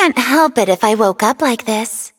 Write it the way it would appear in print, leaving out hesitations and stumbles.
can't help it if I woke up like this.